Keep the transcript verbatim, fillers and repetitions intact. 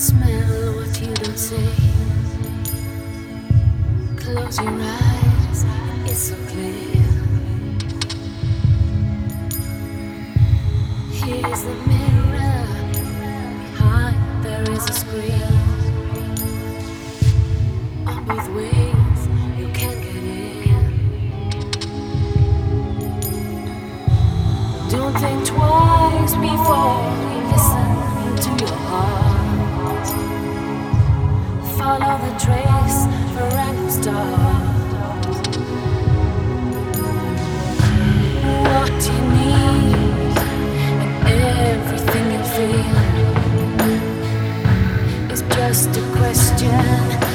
Smell what you don't say. Close your eyes, it's so clear. Here's the mirror. Behind there is a screen. On both ways, you can get in. Don't think twice before you listen to your heart. Follow the trace for a random start. What you need and everything you feel is just a question.